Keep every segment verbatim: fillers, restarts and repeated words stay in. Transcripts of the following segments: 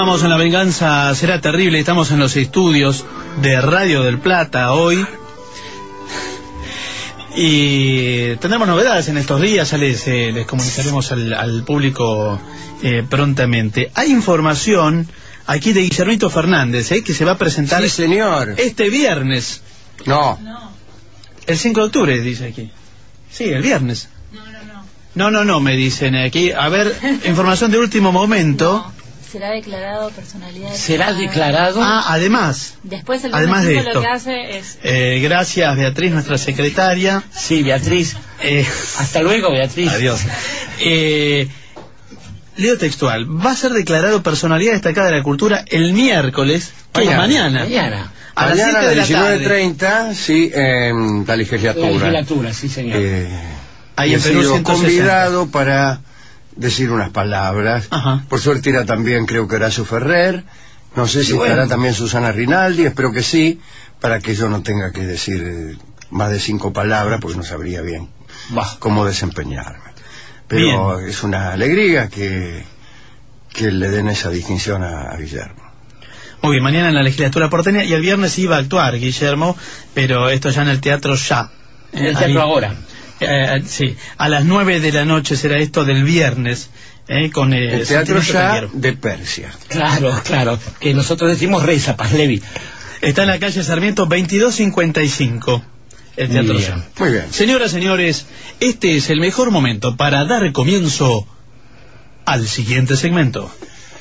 Estamos en La Venganza Será Terrible, estamos en los estudios de Radio del Plata hoy. Y tendremos novedades en estos días, ya les, eh, les comunicaremos al, al público eh, prontamente. Hay información aquí de Guillermito Fernández, eh, que se va a presentar sí, señor. este viernes. No. El cinco de octubre, dice aquí. Sí, el viernes. No, no, no. No, no, no, me dicen aquí. A ver, información de último momento. No, será declarado personalidad. ¿Será declarado? Ah, además. Después el además de esto, lo que hace es... Eh, gracias, Beatriz, nuestra secretaria. Sí, Beatriz. Eh, Hasta luego, Beatriz. Adiós. Eh, leo textual. Va a ser declarado personalidad destacada de la cultura el miércoles. Mañana. Mañana. Mañana. A las Mañana siete a de la las diecinueve tarde. treinta, sí, en la legislatura. La legislatura, sí, señor. Eh, Ahí he en Perú sido ciento sesenta. convidado para decir unas palabras. Ajá. Por suerte irá también, creo que Horacio Ferrer. No sé si bueno. estará también Susana Rinaldi, espero que sí, para que yo no tenga que decir eh, más de cinco palabras, porque no sabría bien Bah. cómo desempeñarme. Pero bien. Es una alegría que, que le den esa distinción a, a Guillermo. Muy bien, mañana en la legislatura porteña, y el viernes iba a actuar Guillermo, pero esto ya en el Teatro Ya. En el Eh, teatro ahí. ahora. Eh, sí, a las nueve de la noche será esto del viernes, eh, con eh, El Teatro Sentimiento Ya Tanguero. de Persia. Claro, claro. Que nosotros decimos Reza, Paslevi. Está en la calle Sarmiento veintidós cincuenta y cinco. El Teatro Muy Ya. bien. Muy bien. Señoras, señores, este es el mejor momento para dar comienzo al siguiente segmento.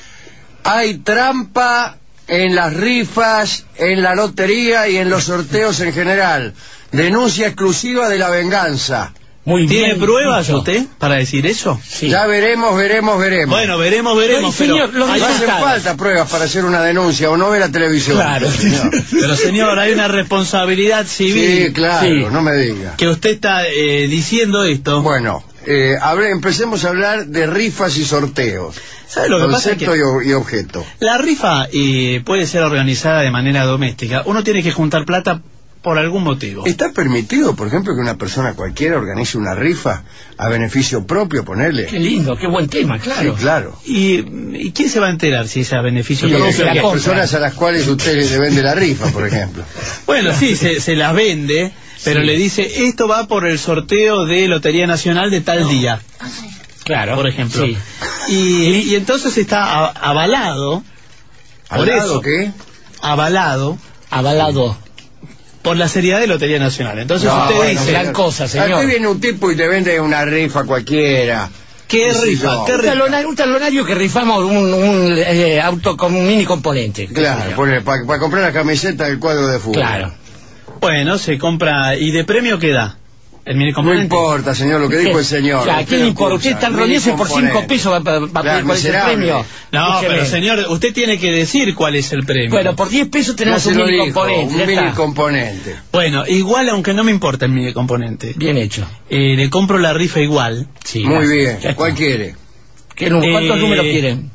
Hay trampa en las rifas, en la lotería y en los sorteos en general. Denuncia exclusiva de La Venganza. Muy bien. ¿Tiene pruebas dicho. usted para decir eso? Sí. Ya veremos, veremos, veremos. Bueno, veremos, veremos, Pero, pero, señor, los no hay- hacen resultados. falta pruebas para hacer una denuncia o no ve la televisión. Claro. Señor. pero señor, hay una responsabilidad civil. Sí, claro, Sí. no me diga. Que usted está eh, diciendo esto. Bueno, eh, hable- empecemos a hablar de rifas y sorteos. ¿Sabe lo que pasa? Concepto Que y, o- y objeto. la rifa eh, puede ser organizada de manera doméstica. Uno tiene que juntar plata por algún motivo. ¿Está permitido, por ejemplo, que una persona cualquiera organice una rifa a beneficio propio, ponerle? Qué lindo, qué buen tema, claro. Sí, claro. ¿Y, ¿Y quién se va a enterar si es a beneficio Sí, Y, propio? se la las compra. personas a las cuales usted le vende la rifa, por ejemplo. Bueno, sí, se, se las vende, pero Sí. le dice, esto va por el sorteo de Lotería Nacional de tal día, Claro. por ejemplo. Sí. Y, y entonces está a- avalado, por ¿Al lado eso, qué? avalado Avalado. por la seriedad de Lotería Nacional. Entonces No, usted bueno, dice, gran cosa, señor. Aquí viene un tipo y te vende una rifa cualquiera. ¿qué qué sé rifa? yo. ¿Qué Un rifa? talonario, un talonario que rifamos un, un eh, auto con un mini componente. Claro, para comprar la camiseta del cuadro de fútbol. Claro. Bueno, se compra, ¿y de premio qué da? ¿El mini No componente? importa, señor, lo que dijo el señor. Ya, ¿a quién le importa? Usted está rodeado por cinco pesos, va, va, va a Claro, pedir cuál es el miserable. premio. No, Escúcheme. pero señor, usted tiene que decir cuál es el premio. Bueno, por diez pesos No tenemos se un lo mini dijo, componente. un ya mini está. componente. Bueno, igual aunque no me importa el mini componente, Bien hecho. eh, le compro la rifa igual. Sí, Muy gracias. bien, Ya está. ¿cuál quiere? ¿Qué nu- ¿Cuántos Eh, números quieren?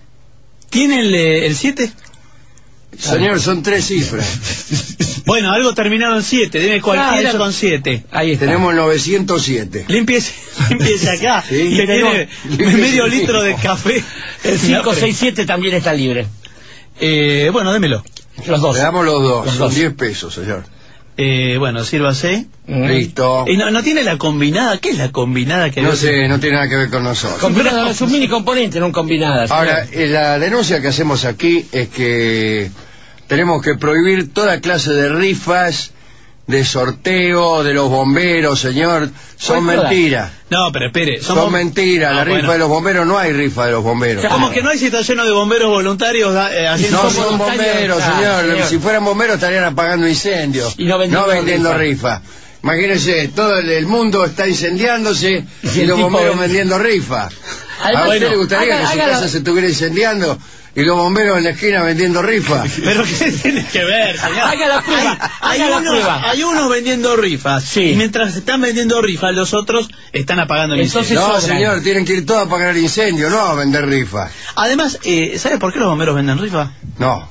¿Tiene el, eh, el siete? Señor, son tres cifras. Bueno, algo terminado en siete, dime cualquiera Claro. con siete. Ahí está. Tenemos novecientos siete. Limpiese, limpiese acá, Sí. que tiene Limpiese. medio litro de café. El cinco seis siete también está libre. Eh, bueno, démelo. Los dos. Le damos los dos, Los son dos. diez pesos, señor. Eh, bueno, sírvase. Mm. Listo. ¿Y no, no tiene la combinada? ¿Qué es la combinada que No veo? sé, no tiene nada que ver con nosotros. Combinada, es un mini componente, no un combinada. señor. Ahora, eh, la denuncia que hacemos aquí es que tenemos que prohibir toda clase de rifas, de sorteo, de los bomberos, señor. Son ¿Cuál toda? mentiras. No, pero espere. Son somos- mentiras. Ah, La rifa bueno. de los bomberos, no hay rifa de los bomberos. ¿Cómo que no hay si está lleno de bomberos voluntarios da- eh, haciendo... No Somos son voluntarios, bomberos, claro, señor. señor. Si fueran bomberos estarían apagando incendios. Y no vendiendo rifa. Imagínense, todo el, el mundo está incendiándose y, Y el los tipo bomberos de- vendiendo rifa. Además, ¿A usted bueno, le gustaría haga- que su haga- casa se estuviera incendiando y los bomberos en la esquina vendiendo rifa? ¿Pero qué tiene que ver, señor? Haga la prueba, Hay, haga la unos, prueba. hay unos vendiendo rifas. Sí. Y mientras están vendiendo rifas, los otros están apagando el Entonces- incendio. No, sobran. señor, tienen que ir todos a apagar el incendio, no a vender rifa. Además, eh, ¿sabe por qué los bomberos venden rifas? No.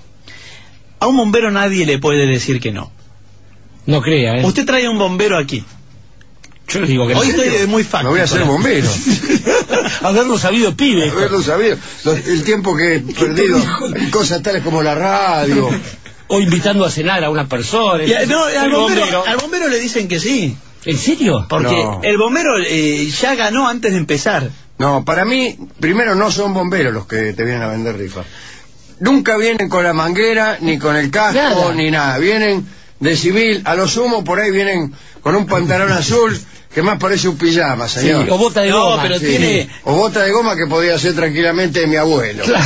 A un bombero nadie le puede decir que no. No crea, ¿eh? Usted trae un bombero aquí. Yo le digo que Hoy no. estoy muy Me fácil. voy a hacer bombero. Haberlo sabido, pibe. Haberlo sabido. Los- El tiempo que he perdido en cosas tales como la radio. O invitando a cenar a una persona. Y, no, al, El bombero, al bombero le dicen que sí. ¿En serio? Porque No. el bombero eh, ya ganó antes de empezar. No, para mí, primero no son bomberos los que te vienen a vender rifas. Nunca vienen con la manguera, ni con el casco, Nada. ni nada. Vienen de civil, a lo sumo por ahí vienen con un pantalón azul que más parece un pijama, Sí, señor. o bota de No, goma. pero Sí. tiene- O bota de goma que podía ser tranquilamente de mi abuelo. Claro.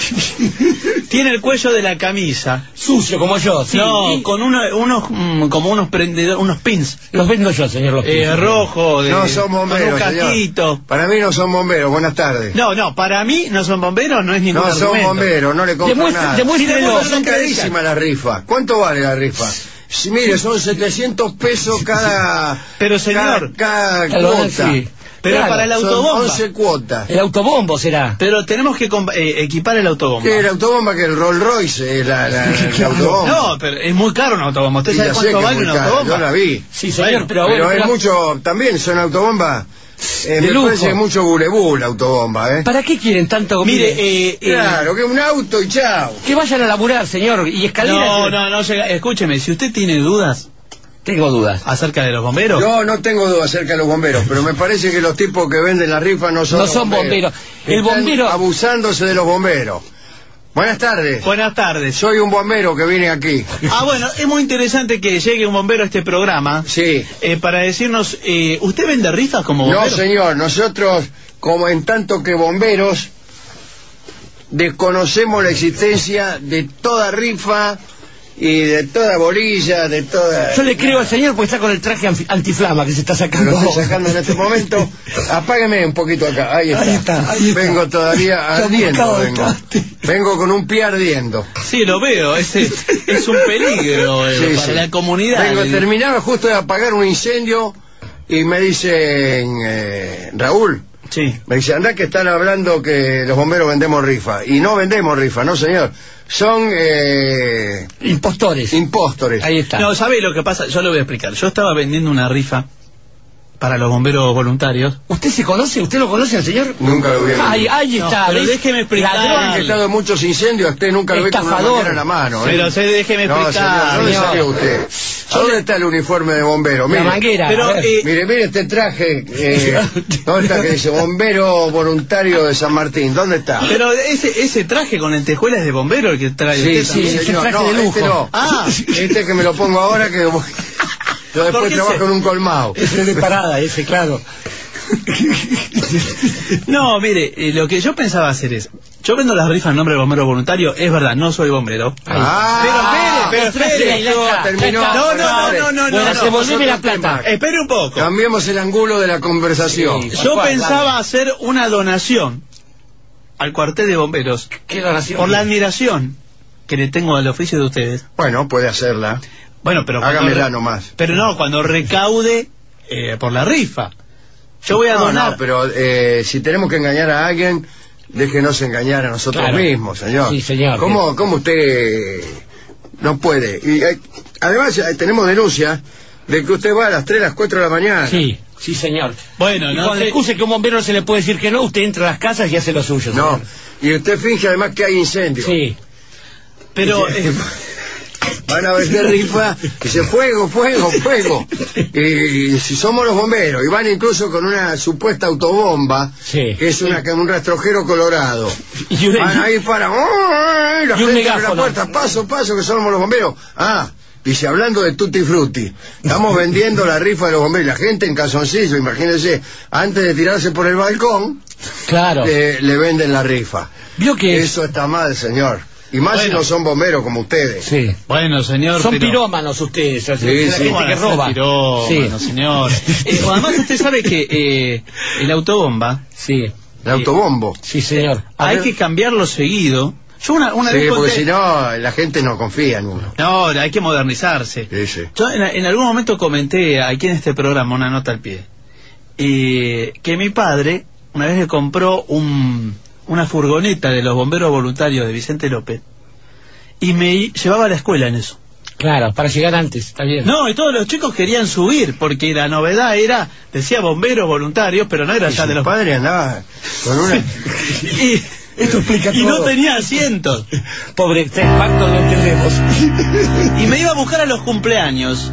Tiene el cuello de la camisa. Sucio como yo. Sí. No, Y con uno- unos mm, como unos prendedores, unos pins los vendo yo, señor. Los eh, pins. rojo, de, No son con un bomberos, casquito. señor. Para mí no son bomberos. Buenas tardes. No, no, para mí no son bomberos, no es ningún No son argumento. bomberos, no le compro Demuestre- nada. demuéstrelo. Son carísimas las rifas. ¿Cuánto vale la rifa? Si, mire, son setecientos pesos cada... Pero, señor, Cada, cada Claro, cuota. sí. Pero Claro, para el Son autobomba. once cuotas. El autobombo será. Pero tenemos que comp- eh, equipar el autobomba. ¿Qué es la autobomba? Que el Rolls Royce es la, la, la autobomba. No, pero es muy caro un autobomba. ¿Usted Sí, sabe ya sé cuánto que vale es una muy caro, autobomba? yo la vi. Sí, señor, Bueno, pero, Pero bueno, es mucho, también son autobombas, eh, De me lujo. parece mucho bulebú la autobomba, ¿eh? ¿Para qué quieren tanto? Mire, Mire, eh, eh, Claro, que un auto y chao. que vayan a laburar, señor, y escaleras. no, no, no, llega- escúcheme, si usted tiene dudas Tengo dudas. acerca de los bomberos, Yo no tengo duda acerca de los bomberos, pero me parece que los tipos que venden la rifa no son No los son bomberos. El Están bombero- abusándose de los bomberos. Buenas tardes. buenas tardes. Soy un bombero que vine aquí. Ah, bueno, es muy interesante que llegue un bombero a este programa Sí. eh, para decirnos, eh, ¿usted vende rifas como bombero? No, señor, nosotros, como en tanto que bomberos, desconocemos la existencia de toda rifa y de toda bolilla, de toda... Yo le creo al señor porque está con el traje anfi- antiflama que se está Lo sacando. estoy sacando en este momento. Apágueme un poquito acá. Ahí está. Ahí está, ahí está. Vengo todavía Está ardiendo. buscado el Vengo. traste. vengo con un pie ardiendo. Sí, lo veo, es, es un peligro eh, Sí, para sí. la comunidad. Vengo, El- terminaba justo de apagar un incendio y me dicen, eh, Raúl, Sí. me dice, andá que están hablando que los bomberos vendemos rifa. Y no vendemos rifa, no señor. Son eh, Impostores. impóstores. Ahí está. No, ¿sabe lo que pasa? Yo lo voy a explicar. Yo estaba vendiendo una rifa para los bomberos voluntarios. ¿Usted se conoce? ¿Usted lo conoce al señor? Nunca lo vi. Ahí, ahí No, está. pero ¿ves? déjeme explicar. Ladrón. Que he estado en muchos incendios, usted nunca lo ve con una Estafador. manguera en la mano. ¿eh? Pero se, déjeme No, explicar. señor, ¿dónde señor. salió usted? ¿Dónde está el uniforme de bombero? La Mire, manguera. Pero, a ver. eh, mire, mire este traje. Eh, ¿Dónde está que dice bombero voluntario de San Martín? ¿Dónde está? Pero ese, ese traje con lentejuelas de bombero el que trae Sí, usted sí, también. es un señor. traje No, de lujo. este no. Ah. Este que me lo pongo ahora que yo ¿Por después qué trabajo se- en un colmado. Ese de parada, ese, claro. No, mire, eh, lo que yo pensaba hacer es, yo vendo las rifas en nombre de bombero voluntario, es verdad, no soy bombero. Ah, pero espere, pero espere. esto Ya terminó. está. No, no, no, no, Bueno, no, se no. volveme la otro plata. tema. Espere un poco. Cambiemos el ángulo de la conversación. Sí. Yo ¿Cuál? pensaba Dale. hacer una donación al cuartel de bomberos ¿Qué donación? por la admiración que le tengo al oficio de ustedes. Bueno, puede hacerla. Bueno, pero cuando Hágamela re- nomás. Pero no, cuando recaude eh, por la rifa. Yo voy a No, donar. no, pero eh, si tenemos que engañar a alguien, déjenos engañar a nosotros Claro. mismos, señor. Sí, señor. ¿Cómo, cómo usted no puede? Y eh, además eh, tenemos denuncias de que usted va a las tres, a las cuatro de la mañana. Sí, sí, señor. Bueno, Y no con sé- la excusa que a un bombero no se le puede decir que no, usted entra a las casas y hace lo suyo. No, señor. y usted finge además que hay incendio. Sí. Pero eh, Van a vender rifa, dice fuego, fuego, fuego. Y, y si somos los bomberos, y van incluso con una supuesta autobomba, Sí. que es una, un rastrojero colorado. Y una- Van ahí para, ¡oh! la Y un gente abre la megáfono. puerta, paso, paso, que somos los bomberos. Ah, dice, hablando de Tutti Frutti, estamos vendiendo la rifa de los bomberos. La gente en calzoncillo, imagínense, antes de tirarse por el balcón, Claro. le, le venden la rifa. Vio que Eso está mal, señor. Y más si Bueno. no son bomberos como ustedes. Sí. bueno, señor. Son pero- pirómanos ustedes, o sea, Sí, la sí. gente ¿Cómo que van a ser roba. pirómanos, Sí. señor? Eh, además, usted sabe que eh, el autobomba Sí, El autobombo. sí, señor. A hay ver, que cambiarlo seguido. Yo una, una Sí, vez porque conté- si no, la gente no confía en uno. No, hay que modernizarse. Sí, sí. Yo en, en algún momento comenté aquí en este programa una nota al pie. Eh, que mi padre una vez le compró un, una furgoneta de los bomberos voluntarios de Vicente López y me i- llevaba a la escuela en eso. Claro, para llegar antes, está bien. No, y todos los chicos querían subir, porque la novedad era, decía bomberos voluntarios, pero no era Y ya su de los padre andaba con una... y, Esto explica y todo. no tenía asientos. Pobre, este pacto lo entendemos. Y me iba a buscar a los cumpleaños.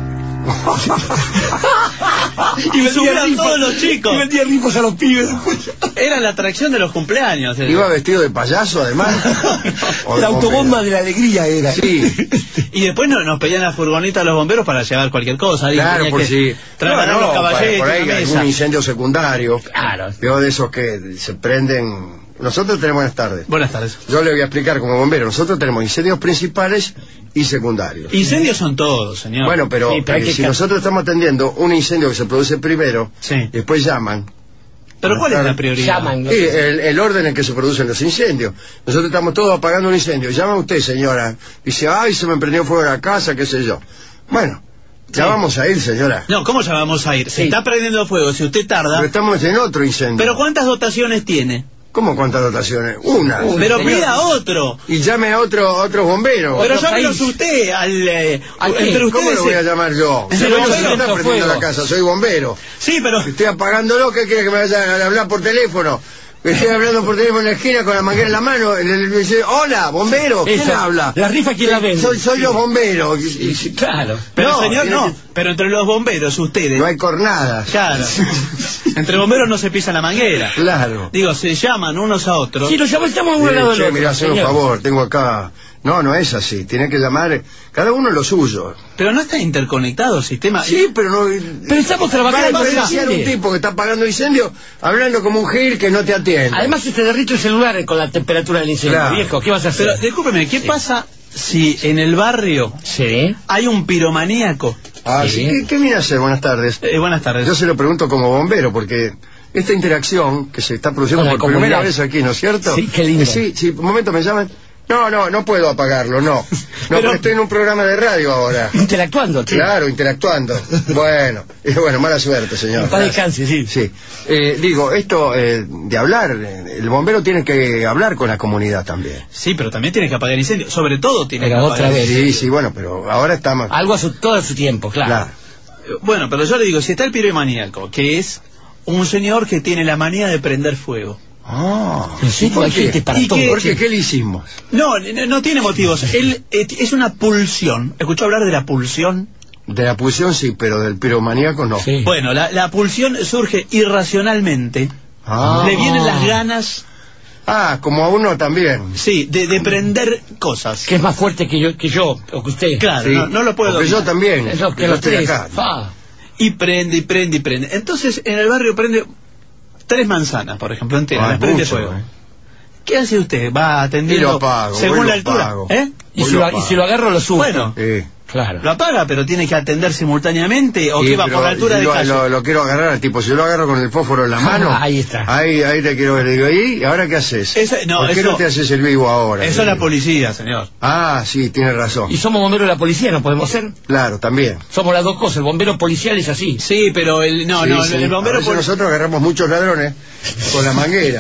Y me subían todos los chicos. Y vendía ricos a los pibes. Era la atracción de los cumpleaños. Iba vestido de payaso, además. O de La autobomba bombero. de la alegría era. Sí. Y después no- nos pedían la furgoneta a los bomberos para llevar cualquier cosa. Alguien Claro, tenía por que si... trasladar No, no, los para- caballetes, por ahí la mesa. algún incendio secundario. Claro. Veo de esos que se prenden... Nosotros tenemos... Buenas tardes. Buenas tardes. Yo le voy a explicar como bombero. Nosotros tenemos incendios principales y secundarios. Incendios son todos, señor. Bueno, pero, Sí, pero hay eh, que si ca- nosotros estamos atendiendo un incendio que se produce primero, Sí. después llaman. Pero ¿cuál es la Buenas tardes. prioridad? Llaman. Sí, el, el orden en que se producen los incendios. Nosotros estamos todos apagando un incendio. Llama usted, señora. Dice, ay, se me prendió fuego la casa, qué sé yo. Bueno, ya Sí. vamos a ir, señora. No, ¿cómo ya vamos a ir? Se Sí. está prendiendo fuego, si usted tarda. Pero estamos en otro incendio. ¿Pero cuántas dotaciones tiene? ¿Cómo cuántas dotaciones? Una. Pero señor. pida otro. Y llame a otro, otro bombero. Pero Otro llámenos país. usted al... eh, ¿A qué? entre ¿Cómo ustedes... lo voy a llamar yo? Sí, Yo no bombero, se está otro prendiendo fuego. la casa, soy bombero. Sí, pero... Estoy apagándolo, ¿qué quiere que me vaya a hablar por teléfono? Estoy hablando por teléfono en la esquina con la manguera en la mano. El, el- dice, hola, bombero, ¿quién Esa, habla? la rifa, ¿quién la vende? Soy, soy los bomberos. Y- y- Claro. Pero No, señor, tiene no. que- Pero entre los bomberos, ustedes... No hay cornadas. Claro. Entre bomberos no se pisa la manguera. Claro. Digo, se llaman unos a otros. Si nos llamamos, estamos a un Eh, lado del che, otro. mirá, haceme un señor. favor, tengo acá... No, no es así, tiene que llamar cada uno lo suyo. Pero no está interconectado el sistema. Sí, pero no... Pero estamos Va a trabajando en diferenciar un incendio. tipo que está apagando incendio hablando como un gil que no te atiende. Además se te derrite el celular con la temperatura del incendio, Claro. viejo. ¿Qué vas a hacer? Pero discúlpeme, ¿qué pasa si en el barrio Sí. hay un piromaníaco? Ah, Sí. sí, ¿Qué, qué viene a hacer? Buenas tardes. Eh, buenas tardes. Yo se lo pregunto como bombero, porque esta interacción que se está produciendo Con la por primera comunidad. vez aquí, ¿no es cierto? Sí, qué lindo. Eh, sí, sí, un momento me llaman. No, no, no puedo apagarlo, no. No, Pero- porque estoy en un programa de radio ahora. Interactuando, sí. Claro, interactuando. Bueno, y bueno, mala suerte, señor. Para descanse, sí. Sí. Eh, digo, esto eh, de hablar, eh, el bombero tiene que hablar con la comunidad también. Sí, pero también tiene que apagar incendios. Sobre todo tiene Pero que otra apagar vez. Sí, sí, bueno, pero ahora estamos... Algo a su, todo a su tiempo, claro. Claro. Eh, Bueno, pero yo le digo, si está el piromaníaco, que es un señor que tiene la manía de prender fuego. Ah, En serio, ¿por hay qué? gente para ¿Y todo. qué- ¿Por qué? ¿Qué le hicimos? No, no, no tiene motivos. Él eh, es una pulsión. ¿Escuchó hablar de la pulsión? De la pulsión sí, pero del piromaníaco no. Sí. Bueno, la, la pulsión surge irracionalmente. Ah. Le vienen las ganas, Ah, como a uno también. sí, de, de prender cosas. Que es más fuerte que yo, que yo o que usted. Claro, Sí. no, no lo puedo Porque yo dominar. también. Es lo que yo los estoy tres. acá. Ah. Y prende, y prende, y prende. Entonces, en el barrio prende tres manzanas, por ejemplo, enteras, Ah, las prende mucho, fuego. eh. ¿Qué hace usted? ¿Va Y atendiendo lo apago, según voy la lo altura? apago. ¿Eh? Y Hoy si, lo lo, y apago. si lo agarro, lo subo. Bueno. Sí. Claro. Lo apaga, pero tiene que atender simultáneamente o Sí, que va pero por la altura si de lo, calle. lo, lo quiero agarrar al tipo, si yo lo agarro con el fósforo en la mano, Ahí está. Ahí, ahí te quiero ver. Digo, ¿y ahora qué haces? Eso- no, ¿Por qué eso- no te haces el vivo ahora? Eso es la Digo. policía, señor. Ah, sí, tienes razón. Y somos bomberos de la policía, ¿no podemos ser? Claro, también. Somos las dos cosas. El bombero policial es así. Sí, pero el no, Sí, no, sí. el bombero A veces pol- nosotros agarramos muchos ladrones con la manguera.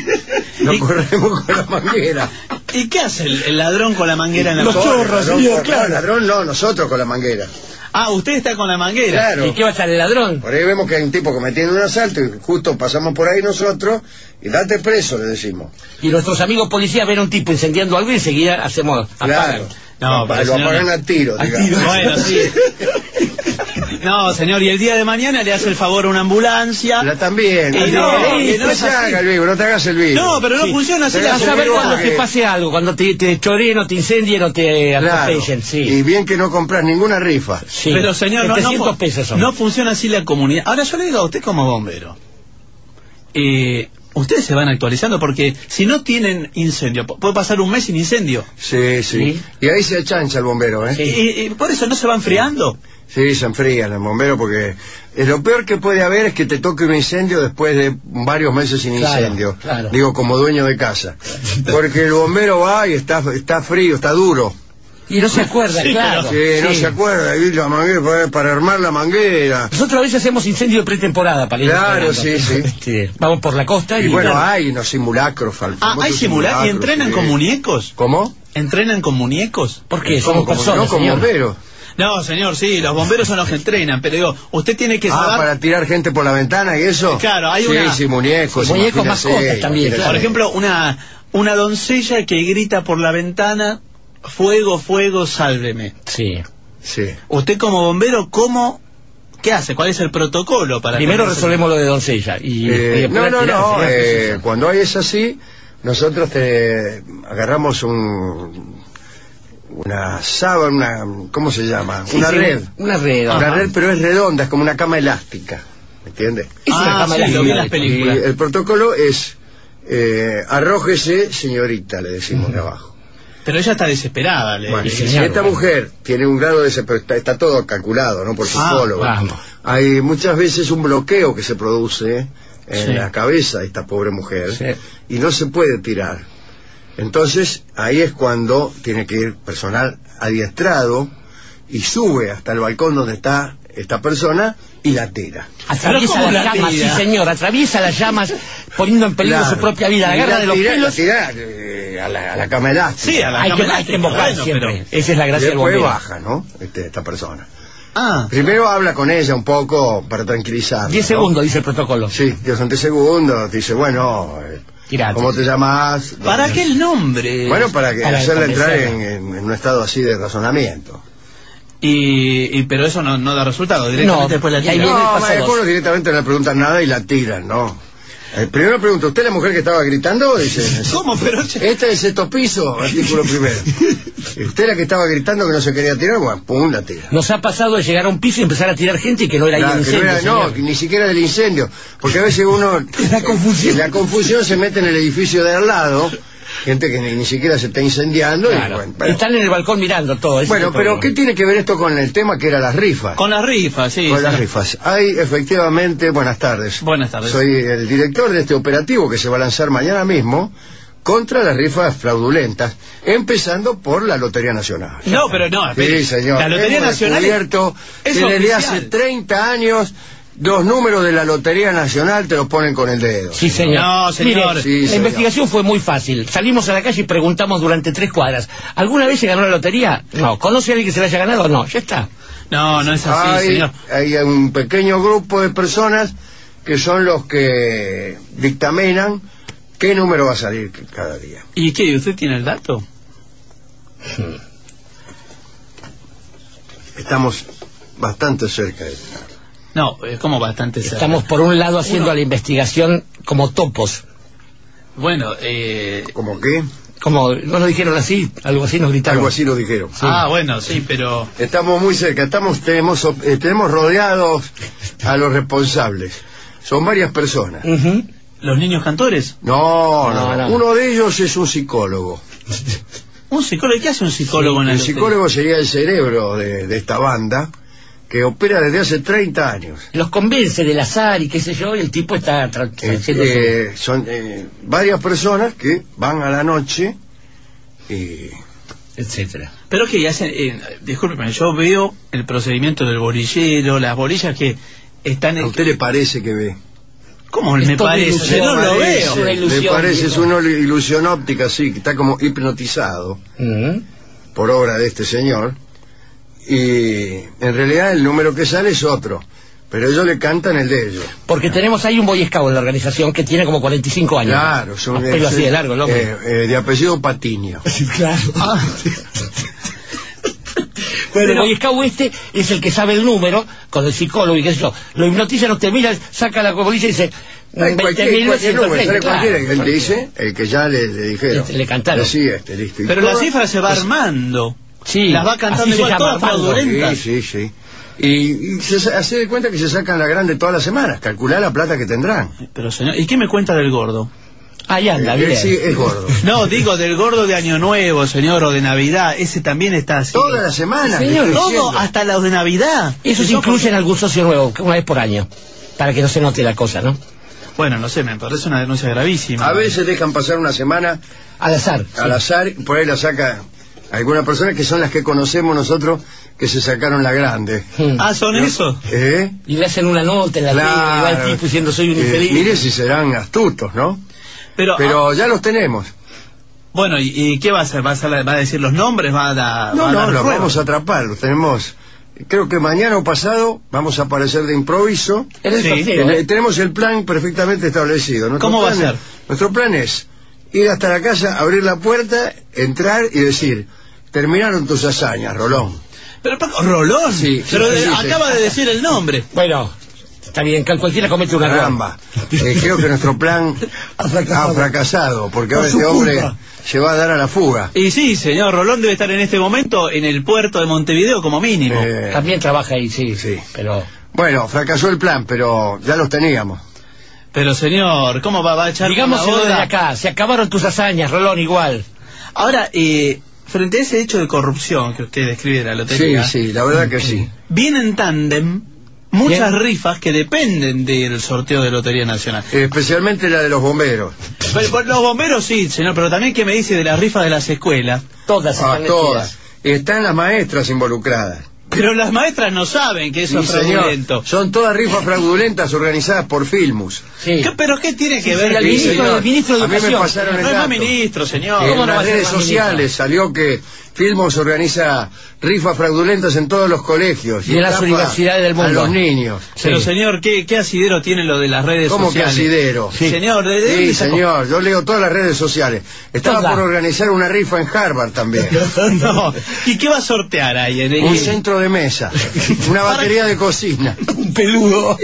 Nos Y- corremos con la manguera. ¿Y qué hace el, el ladrón con la manguera en la Los mano? chorros, Ladrón, señor, no, claro. ladrón no, nosotros con la manguera. Ah, usted está con la manguera. Claro. ¿Y qué va a estar el ladrón? Por ahí vemos que hay un tipo cometiendo un asalto y justo pasamos por ahí nosotros y date preso, le decimos. Y nuestros amigos policías ven a un tipo incendiando algo y enseguida hacemos apagan. Claro. No, lo, pero lo señor, apagan no. a tiro, A digamos. tiro. Bueno, sí. No, señor, y el día de mañana le hace el favor a una ambulancia. La también. Y no, no, no, y no es se así. haga el vivo, no te hagas el vivo. No, pero no Sí. funciona así Pero la Vas a ver Pero cuando porque- te pase algo, cuando te, te choreen o te incendien o te Claro. atropellen. Sí. Y bien que no compras ninguna rifa. Sí. Pero señor, no, no, setecientos fu- pesos son. no funciona así la comunidad. Ahora yo le digo a usted como bombero. Eh, ustedes se van actualizando porque si no tienen incendio, pu- puede pasar un mes sin incendio. Sí, sí, Sí. Y ahí se achancha el bombero, ¿eh? Sí. Y, y por eso no se va enfriando. Sí, se enfrían el bombero porque eh, lo peor que puede haber es que te toque un incendio después de varios meses sin Claro, incendio. claro. Digo, como dueño de casa. Porque el bombero va y está, está frío, está duro. Y no se acuerda, Sí, claro. Sí, no Sí. se acuerda, y la manguera para, para armar la manguera. Nosotros a veces hacemos incendio de pretemporada para ir Claro, esperando. sí, sí. Este, vamos por la costa y, Y bueno, claro, hay unos simulacros. fal- Ah, hay famosos simular y simulacros, entrenan sí. con muñecos. ¿Cómo? ¿Entrenan con muñecos? ¿por qué? ¿Cómo? Somos Como- personas, no, como señor. bombero. No, señor, sí, los bomberos son los que entrenan, pero digo, usted tiene que Ah, saber... para tirar gente por la ventana y eso. Claro, hay sí, una... Sí, muñecos. Sí, muñecos, imagínese, mascotas también, imagínese. claro. Por ejemplo, una, una doncella que grita por la ventana, fuego, fuego, sálveme. Sí. Sí. Usted como bombero, ¿cómo... ¿Qué hace? ¿Cuál es el protocolo para... Primero que no se- resolvemos lo de doncella. Y, Eh, y después no, la no, tirada no. sería eh, precisa. cuando hay es así, nosotros te agarramos un... Una sábana, una... ¿Cómo se llama? Sí, una sí, red. Una red. Una ajá. red, pero es redonda, es como una cama elástica. ¿Me entiendes? Es una Ah, cama sí, elástica. lo vi en las Y películas. el protocolo es... Eh, arrójese, señorita, le decimos de abajo. Pero ella está desesperada, le Bueno, y Sí, si señor, esta bueno. mujer tiene un grado de desesperación, está, está todo calculado, ¿no? Por Ah, psicólogo. vamos. Hay muchas veces un bloqueo que se produce en Sí. la cabeza de esta pobre mujer Sí. y no se puede tirar. Entonces, ahí es cuando tiene que ir personal adiestrado y sube hasta el balcón donde está esta persona y la tira. Atraviesa ¿Pero cómo las la llamas, sí tira? señor, atraviesa las llamas poniendo en peligro Claro. su propia vida, la Y agarra de los tira, pelos. La tira eh, a, la, a la cama elástica. Sí, a la Hay que, cama hay que elástica, invocar bueno, siempre. pero- Esa es la Y gracia del después bombero. baja, ¿no? Este, esta persona. Ah, Primero habla con ella un poco para tranquilizarla. Diez ¿no? segundos, dice el protocolo. Sí, diez veinte segundos. Dice, bueno, eh, Tirate. ¿cómo te llamas? ¿para qué el nombre? Bueno, para que Para hacerla entrar en, convencerla. en- en un estado así de razonamiento. Y, y pero eso no, no da resultado, directamente No, después la y ahí tira. viene el No, paso dos. algunos directamente no le preguntan nada y la tiran, ¿no? Eh, primero pregunta, ¿usted es la mujer que estaba gritando? Dice, ¿Cómo? Pero... este es el sexto piso, artículo primero. ¿Usted es la que estaba gritando que no se quería tirar? Bueno, pum, la tira. Nos ha pasado de llegar a un piso y empezar a tirar gente y que no era ahí Claro, el que no, incendio, era- no, señor. que ni siquiera del incendio, porque a veces uno La confusión. en la confusión se mete en el edificio de al lado, gente que ni, ni siquiera se está incendiando. Y, Claro. bueno, pero, Están en el balcón mirando todo. ese bueno, es el pero problema. ¿qué tiene que ver esto con el tema que era las rifas? Con las rifas, sí. Con sí. las rifas. Hay efectivamente, buenas tardes. Buenas tardes. Soy el director de este operativo que se va a lanzar mañana mismo contra las rifas fraudulentas, empezando por la Lotería Nacional. No, pero no, Sí, espere. señor. La Lotería Hemos Nacional es, descubierto es que desde oficial. hace treinta años los números de la Lotería Nacional te los ponen con el dedo. Sí, señor. No, señor. Mire, Sí, la señor. investigación fue muy fácil. Salimos a la calle y preguntamos durante tres cuadras. ¿Alguna vez se ganó la lotería? No. ¿Conoce a alguien que se la haya ganado? No. Ya está. No, no es así, hay, señor. hay un pequeño grupo de personas que son los que dictaminan qué número va a salir cada día. ¿Y qué? ¿Usted tiene el dato? Estamos bastante cerca de eso. No, es como bastante cerca. Estamos por un lado haciendo Uno- la investigación como topos. Bueno, eh... ¿Cómo qué? Como, ¿no nos dijeron así? Algo así nos gritaron. Algo así lo dijeron. Ah, bueno, sí, pero... Estamos muy cerca, estamos tenemos, eh, tenemos rodeados a los responsables. Son varias personas. Ujú. ¿Los niños cantores? No, no, No, no. uno de ellos es un psicólogo. ¿Un psicólogo? ¿Qué hace un psicólogo en la El lotería? psicólogo sería el cerebro de, de esta banda que opera desde hace treinta años. Los convence del azar y qué sé yo, y el tipo está tra- Eh, haciendo su- eh, son eh, varias personas que van a la noche y... etcétera. Pero que hacen... Eh, discúlpeme, yo veo el procedimiento del bolillero, las bolillas que están... ¿A usted le parece que ve? ¿Cómo Es me todo parece? ilusión, Yo no lo Parece, veo. Una ilusión, le parece, es ¿no? una ilusión óptica, sí, que está como hipnotizado Ujú. por obra de este señor, y en realidad el número que sale es otro, pero ellos le cantan el de ellos. Porque tenemos ahí un boy scout en la organización que tiene como cuarenta y cinco años. Claro, son Un pelo así de largo, el hombre. eh, eh, de apellido Patiño. Claro. Bueno, el boy scout este es el que sabe el número con el psicólogo y qué sé yo. Lo hipnotiza, usted mira, saca la bolilla y dice Hay cualquier, veinte mil cualquier número, sale novecientos treinta, cualquiera, claro. él dice, el que ya le, le dijeron. Este, le cantaron. Así, este, listo. Y Pero la todas- cifra se va armando. Sí, Las va así cantando se igual, llama, todas Armando. fraudulentas. Sí, sí, sí. Y, y se sa- hace de cuenta que se sacan la grande todas las semanas, calcular la plata que tendrán. Pero señor, ¿y qué me cuenta del gordo? Ahí anda, Eh, bien. él sí es gordo. No, digo del gordo de Año Nuevo, señor, o de Navidad. Ese también está así. Todas las semanas. le Señor, estoy Todo, diciendo. hasta los de Navidad. Eso se Yo- incluye en algún socio nuevo, una vez por año, para que no se note la cosa, ¿no? Bueno, no sé, me parece una denuncia gravísima. A veces dejan pasar una semana Al azar. al azar, por ahí la saca algunas personas que son las que conocemos nosotros que se sacaron la grande. Sí. Ah, ¿son esos? ¿Eh? Y le hacen una nota en la tele, y va el tipo diciendo soy un Eh, infeliz. mire si serán astutos, ¿no? Pero, Pero ah, ya los tenemos. bueno, ¿y, y qué va a hacer? ¿Va a, hacer- va a decir los nombres? ¿Va a, dar- va No, a no, dar los pruebas? vamos a atrapar. Los tenemos creo que mañana o pasado vamos a aparecer de improviso. En el Sí. sorteo, Eh, ¿eh? tenemos el plan perfectamente establecido. Nuestro ¿Cómo va a plan es- ser? Nuestro plan es ir hasta la casa, abrir la puerta, entrar y decir: terminaron tus hazañas, Rolón. Pero, Paco, Rolón. Sí, pero sí, de- sí, acaba sí. de decir el nombre. Bueno, está bien, que cualquiera comete una Caramba. Eh, creo que nuestro plan Ha fracasado. ha fracasado, porque Por ahora su este hombre culpa. se va a dar a la fuga. Y sí, señor, Rolón debe estar en este momento en el puerto de Montevideo como mínimo. Eh, También trabaja ahí, sí, Sí. pero... Bueno, fracasó el plan, pero ya los teníamos. Pero señor, ¿cómo va, va a echar Digamos una desde boda? acá, se acabaron tus hazañas, Rolón, igual. Ahora, eh, frente a ese hecho de corrupción que usted describe de la Sí, lotería, sí, la verdad que sí. vienen en tándem muchas Bien. rifas que dependen del sorteo de Lotería Nacional. Especialmente la de los bomberos. Pero, por los bomberos sí, señor, pero también ¿qué me dice de las rifas de las escuelas? Todas A están todas. metidas. Están las maestras involucradas. Pero las maestras no saben que eso Sí, es señor. fraudulento. Son todas rifas fraudulentas organizadas por Filmus. Sí. ¿Qué- ¿Pero qué tiene que Sí, ver sí, el con ministro, señor. el ministro de A mí me Educación. pasaron el No es más dato. ministro, señor. En ¿Cómo no va las a ser redes más sociales ministro? salió que Filmus organiza rifas fraudulentas en todos los colegios. Y en las estafa universidades del mundo. A los niños. Pero Sí. señor, ¿qué, qué asidero tiene lo de las redes ¿Cómo que sociales? asidero? Sí. Señor, ¿de, de Sí, dónde sacó? señor, yo leo todas las redes sociales. Estaba Todas. por organizar una rifa en Harvard también. No. ¿Y qué va a sortear ahí? En el- Un centro de mesa, una batería de cocina. Un peludo.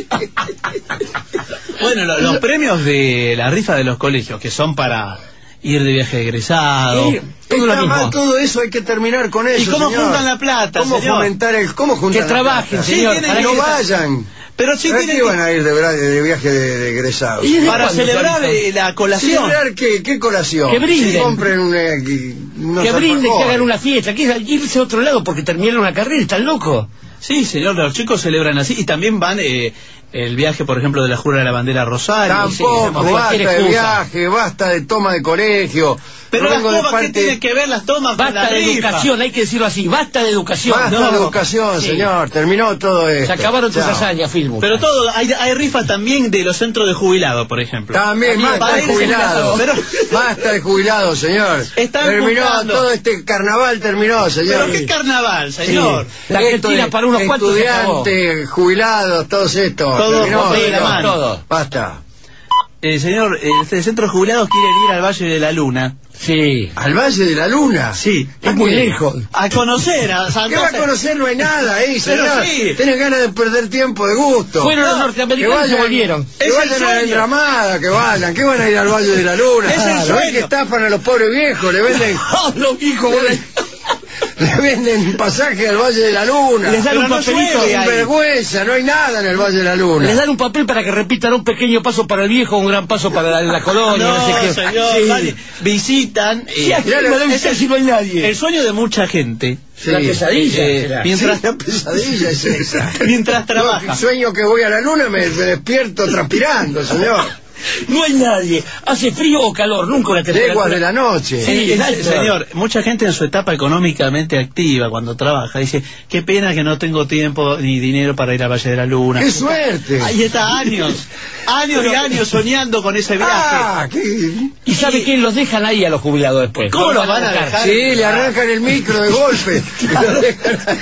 Bueno, lo- los premios de la rifa de los colegios, que son para ir de viaje de egresado. Sí. Todo lo Está mismo. mal todo eso, hay que terminar con eso. ¿Y cómo señor. juntan la plata, ¿Cómo señor? fomentar el, cómo juntan Que la trabajen, plata? Sí, señor. tienen para Que no que- vayan. Pero sí ¿Para tienen qué que- van a ir de, bra- de viaje de, de egresados? ¿Y de para cuándo celebrar se eh, la colación. ¿Celebrar qué? ¿Qué colación? Que brinden. Que compren una, que, unos Que brinden, que alfajores. hagan una fiesta, que irse a otro lado porque terminaron una carrera, ¿están locos? Sí, señor, los chicos celebran así y también van eh, el viaje, por ejemplo, de la Jura de la Bandera Rosario. Tampoco, Sí, basta cualquier de excusa. viaje, basta de toma de colegio. Pero Yo las vengo de tomas, ¿qué parte- tienen que ver las tomas con la Basta de rifa? educación, hay que decirlo así, basta de educación. Basta No. de educación, Sí. señor, terminó todo esto. Se acabaron tus Chao. hazañas, Filmus. Pero todo, hay, hay rifas también de los centros de jubilados, por ejemplo. También, También, basta para de irse jubilados. pero- Basta de jubilados, señor. Están terminó, buscando. todo este carnaval terminó, señor. Pero qué carnaval, señor. La Esto Argentina de para unos cuantos se acabó. estudiantes, jubilados, todos estos. Todos terminó, juntos de la señor. mano. Todo. Basta. Eh, señor, eh, el centro de jubilados quieren ir al Valle de la Luna. Sí. ¿Al Valle de la Luna? Sí. Es muy lejos. A conocer, a San ¿Qué va a conocer? No hay nada ahí, Pero señor. sí. Tienen ganas de perder tiempo de gusto. Fueron los No, norteamericanos y se volvieron. Que Es el vayan a la sueño. entramada, que vayan. ¿Qué van a ir al Valle de la Luna? Es el Claro, sueño. ¿ves que estafan a los pobres viejos? Le venden, Los hijos, le venden pasaje al Valle de la Luna. Les dan Pero un no papelito. llueve Sin ahí. vergüenza, no hay nada en el Valle de la Luna. Les dan un papel para que repitan un pequeño paso para el viejo, un gran paso para la, la colonia. No, No, sé qué. señor, Sí. nadie- visitan. eh, Sí, aquí Claro, no debe es ser el- si no hay nadie. el sueño de mucha gente. Sí. La pesadilla. Eh, será. mientras- Sí, la pesadilla es esa. Mientras trabaja. Yo sueño que voy a la luna, me, me despierto transpirando, señor. No hay nadie. Hace frío o calor, nunca una temperatura. Leguas de la noche. Sí, Eh, exacto. señor, mucha gente en su etapa económicamente activa, cuando trabaja, dice, qué pena que no tengo tiempo ni dinero para ir al Valle de la Luna. ¡Qué suerte! Ahí está, años, años y años soñando con ese viaje. Ah, qué... ¿Y sabe quién los dejan ahí a los jubilados después? ¿Cómo No los van a buscar. dejar? Sí, le arrancan el micro de golpe. Y lo dejan-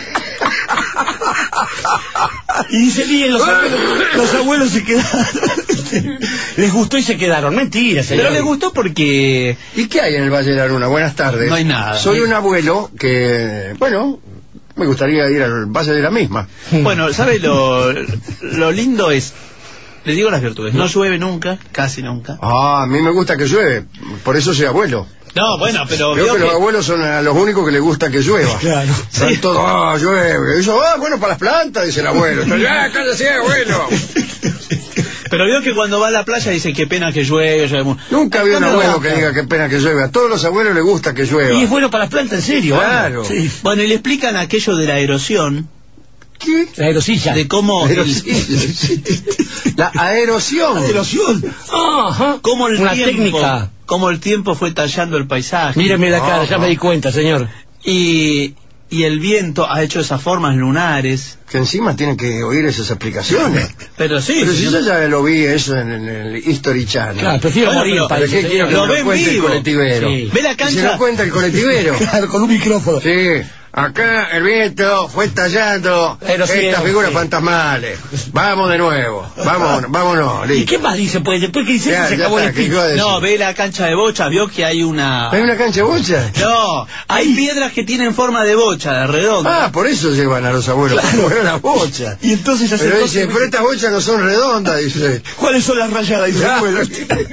Y dice, miren, los abuelos, los abuelos se quedaron. Les gustó y se quedaron. Mentira, señor. Pero le gustó porque... ¿Y qué hay en el Valle de la Luna? Buenas tardes. No hay nada. Soy un abuelo que, bueno, me gustaría ir al Valle de la misma. Bueno, ¿sabe lo, lo lindo es? Le digo las virtudes, no llueve nunca, casi nunca. Ah, a mí me gusta que llueve, por eso soy abuelo. No, bueno, pero... Creo veo que los que- abuelos son a los únicos que les gusta que llueva. Claro. Están todos, ah, llueve. Y yo, ah, bueno, para las plantas, dice el abuelo. Está, ah, cállate, abuelo. Pero veo que cuando va a la playa dice, qué pena que llueve. llueve mu-". Nunca vi un ¿Cuándo abuelo va? que diga qué pena que llueve. A todos los abuelos les gusta que llueva. Y es bueno para las plantas, en serio. Claro. vamos. Sí. Bueno, y le explican aquello de la erosión, ¿Qué? La aerosilla. de cómo... Aerosilla. La aerosión. Aerosión. Ajá. Cómo el Una tiempo, técnica. cómo el tiempo fue tallando el paisaje. Míreme la cara, No, ya no. me di cuenta, señor. Y, y el viento ha hecho esas formas lunares. Que encima tienen que oír esas explicaciones. Pero sí, Pero si sí, yo ya lo vi eso en, en el History Channel. Claro, prefiero Bueno, morir pero- en ¿Para país. qué quiero que Lo me lo ven cuente el vivo. colectivero? Sí. Ve la ¿Y se cancha. lo cuenta el colectivero? Claro, con un micrófono. Sí. acá el viento fue estallando Pero sí, estas sí. figuras fantasmales. Vamos de nuevo, vamos, vámonos. ¿Y listo. qué más dice? Pues después que dice Ya, eso se ya acabó el está, ¿qué espíritu. iba a decir? No, ve la cancha de bocha, vio que hay una... ¿Hay una cancha de bocha? No, hay piedras que tienen forma de bocha, de redonda. Ah, por eso llevan a los abuelos, para jugar a las bochas. Y entonces hace Pero todo- dice, pero estas bochas no son redondas, dice. ¿Cuáles son las rayadas? Dice, Ya. bueno,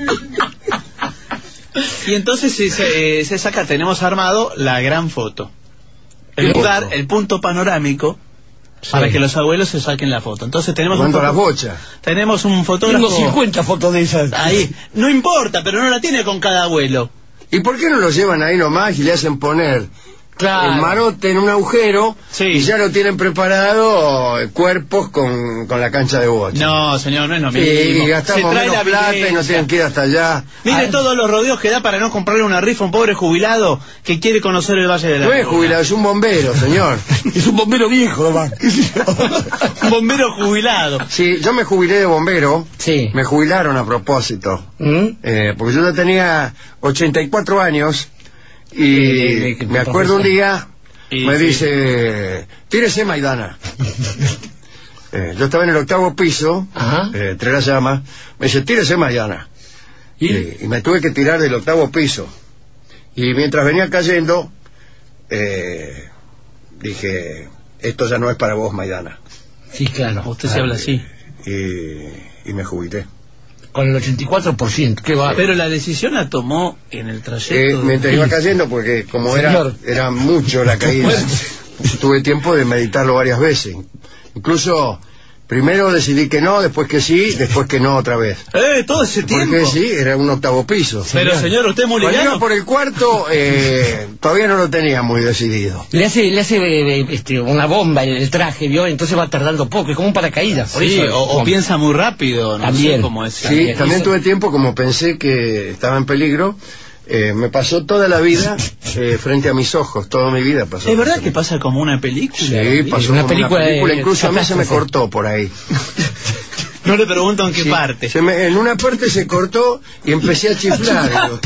Y entonces se, se, se saca, tenemos armado la gran foto. El ¿Qué lugar, foto? el punto panorámico, para que los abuelos se saquen la foto. Entonces tenemos un ¿Cuánto a las foto- bochas? tenemos un fotógrafo... tengo cincuenta fotos de esas. Ahí, no importa, pero no la tiene con cada abuelo. ¿Y por qué no lo llevan ahí nomás y le hacen poner Claro. el marote en un agujero Sí. y ya lo tienen preparado eh, cuerpos con, con la cancha de bocha? No, señor, no es lo Sí, mismo. y gastamos Se trae menos la plata y no evidencia. tienen que ir hasta allá. Mire Ah, todos los rodeos que da para no comprarle una rifa a un pobre jubilado que quiere conocer el Valle de la No es Luna. jubilado, es un bombero, señor. Es un bombero viejo, nomás. Un bombero jubilado. Sí, yo me jubilé de bombero. Sí. Me jubilaron a propósito. ¿Mm? Eh, porque yo ya tenía ochenta y cuatro años y Eh, eh, me acuerdo un día, Y me sí. dice, tírese Maidana. Eh, yo estaba en el octavo piso, Ajá. eh, entre las llamas, me dice, tírese Maidana. ¿Y? Y, y me tuve que tirar del octavo piso. Y mientras venía cayendo, eh, dije, esto ya no es para vos, Maidana. Sí, claro. Usted se habla así. Y, y me jubilé. Con el ochenta y cuatro por ciento. ¿Qué va? Pero la decisión la tomó en el Eh, trayecto. mientras iba cayendo, porque como era, Señor. era mucho la caída, tuve tiempo de meditarlo varias veces. Incluso, primero decidí que no, después que sí, después que no otra vez. Eh, todo ese tiempo. Porque sí, era un octavo piso. Pero señor, usted es muy Cuando iba liviano. por el cuarto, eh, todavía no lo tenía muy decidido. Le hace, le hace eh, eh, este, una bomba en el traje, ¿vio? Entonces va tardando poco, es como un paracaídas. Por Sí, eso, o, o como- piensa muy rápido, no También. sé cómo es. Sí, También. también Eso- tuve tiempo, como pensé que estaba en peligro, eh, me pasó toda la vida eh, frente a mis ojos, toda mi vida pasó. ¿Es verdad frente que pasa como una película? Sí, pasó Una como película una de- película, incluso a mí se me catástrofe. cortó por ahí. No le pregunto en qué Sí, parte. se me- en una parte se cortó y empecé a chiflar. digo.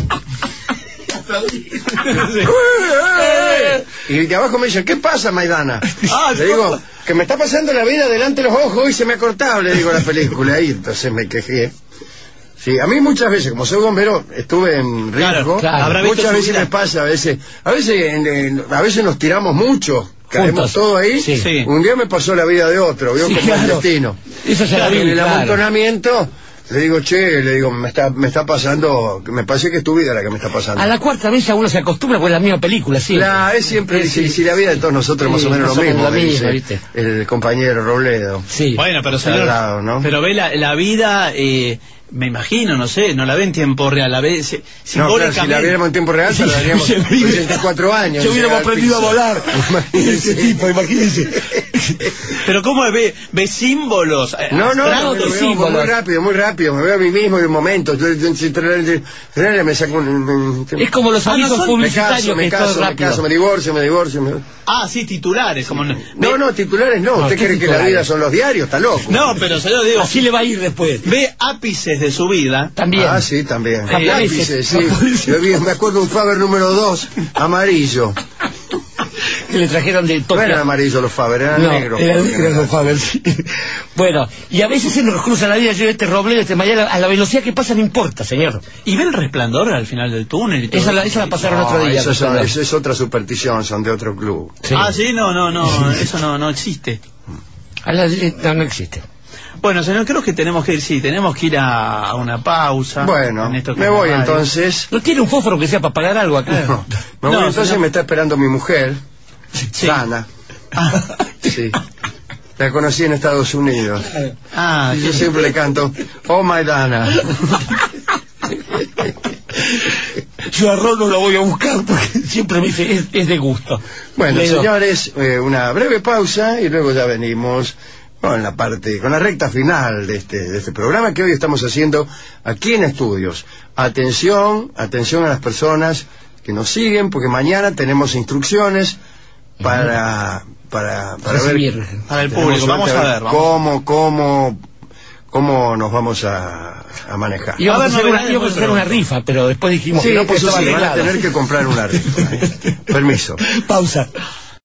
Y de abajo me dicen, ¿qué pasa, Maidana? Ah, le digo, que me está pasando la vida delante de los ojos y se me ha cortado, le digo, la película. Y entonces me quejé. Sí, a mí muchas veces, como soy bombero, estuve en riesgo. Claro, claro. Habrá visto Muchas su veces vida. me pasa, a veces, a veces, en- en- a veces nos tiramos mucho, caemos Juntos. todo ahí. Sí. Sí. Un día me pasó la vida de otro, vio Sí, como el claro. destino. Eso se la Claro, vi, en el claro. amontonamiento, le digo, che, le digo, me está, me está pasando, me parece que es tu vida la que me está pasando. A la cuarta vez ya uno se acostumbra con la misma película, sí. La, es siempre, Sí, si, sí. si la vida de todos nosotros es más Sí, o menos más lo o menos mismo, lo me mismo, dice ¿viste? el compañero Robledo. Sí. Bueno, pero señor, Sagrado, ¿no? pero ve la, la vida, eh, me imagino, no sé, no la ve en tiempo real, la ve se- No, claro, simbólicamente. si la viéramos en tiempo real, se la daríamos Sí, sí. ochenta y cuatro años. Yo hubiéramos llegar al aprendido a piso. volar. Imagínese. Ese tipo, imagínese. Pero ¿cómo ve, ve símbolos? eh, No, no, abstractos? me veo símbolos. muy rápido, muy rápido, me veo a mí mismo en un momento. Yo, yo, si tra- tra- me saco un... un- Es como los Ah, no avisos son- me publicitarios caso, que me es todo caso, me rápido. caso, me divorcio, me divorcio. me- Ah, sí, titulares. Como no, No, ve- no, titulares no. No, ¿Usted ¿qué cree que la titulares? vida son los diarios? Está loco. No, pero señor, digo, Así le va a ir después. ve ápices de su vida. También. Ah, sí, también. Japoneses. Lápices, sí. Yo vi- me acuerdo un Faber número dos, amarillo. Que le trajeron de No Tokio. eran amarillos los Faber, eran No, negros. era por lo negro, general. Faber, sí. Bueno, y a veces se nos cruza la vida, yo este Robledo, este Mayala, a la velocidad que pasa no importa, señor. Y ve el resplandor al final del túnel y todo. Esa la, esa la pasaron No, otro día. eso, son- Robledo. eso es otra superstición, son de otro club. Sí. Ah, sí, no, no, no, eso no, no existe. A la- no, no existe. Bueno, señor, creo que tenemos que ir, sí, tenemos que ir a, a una pausa. Bueno, en esto que me es voy la radio. entonces. ¿No tiene un fósforo que sea para pagar algo acá? No, me voy No, entonces, señor. me está esperando mi mujer, Sí. Dana. Ah, Sí. La conocí en Estados Unidos. ah, Y yo sí. siempre le canto, oh my Dana. Yo a Ron no lo voy a buscar porque siempre me dice, es, es de gusto. Bueno, Le digo, señores, eh, una breve pausa y luego ya venimos con la parte, con la recta final de este, de este programa que hoy estamos haciendo aquí en Estudios. Atención, atención a las personas que nos siguen, porque mañana tenemos instrucciones para, para, para ver, recibir. Para el tenemos público, vamos suerte a ver, vamos. cómo, cómo, cómo nos vamos a, a manejar. Íbamos A a ver, hacer, una, novedades íbamos a hacer muy una pronto. rifa, pero después dijimos Sí, que no, pues eso estaba sí, van a arreglado. tener que comprar una rifa. ¿eh? Permiso. Pausa.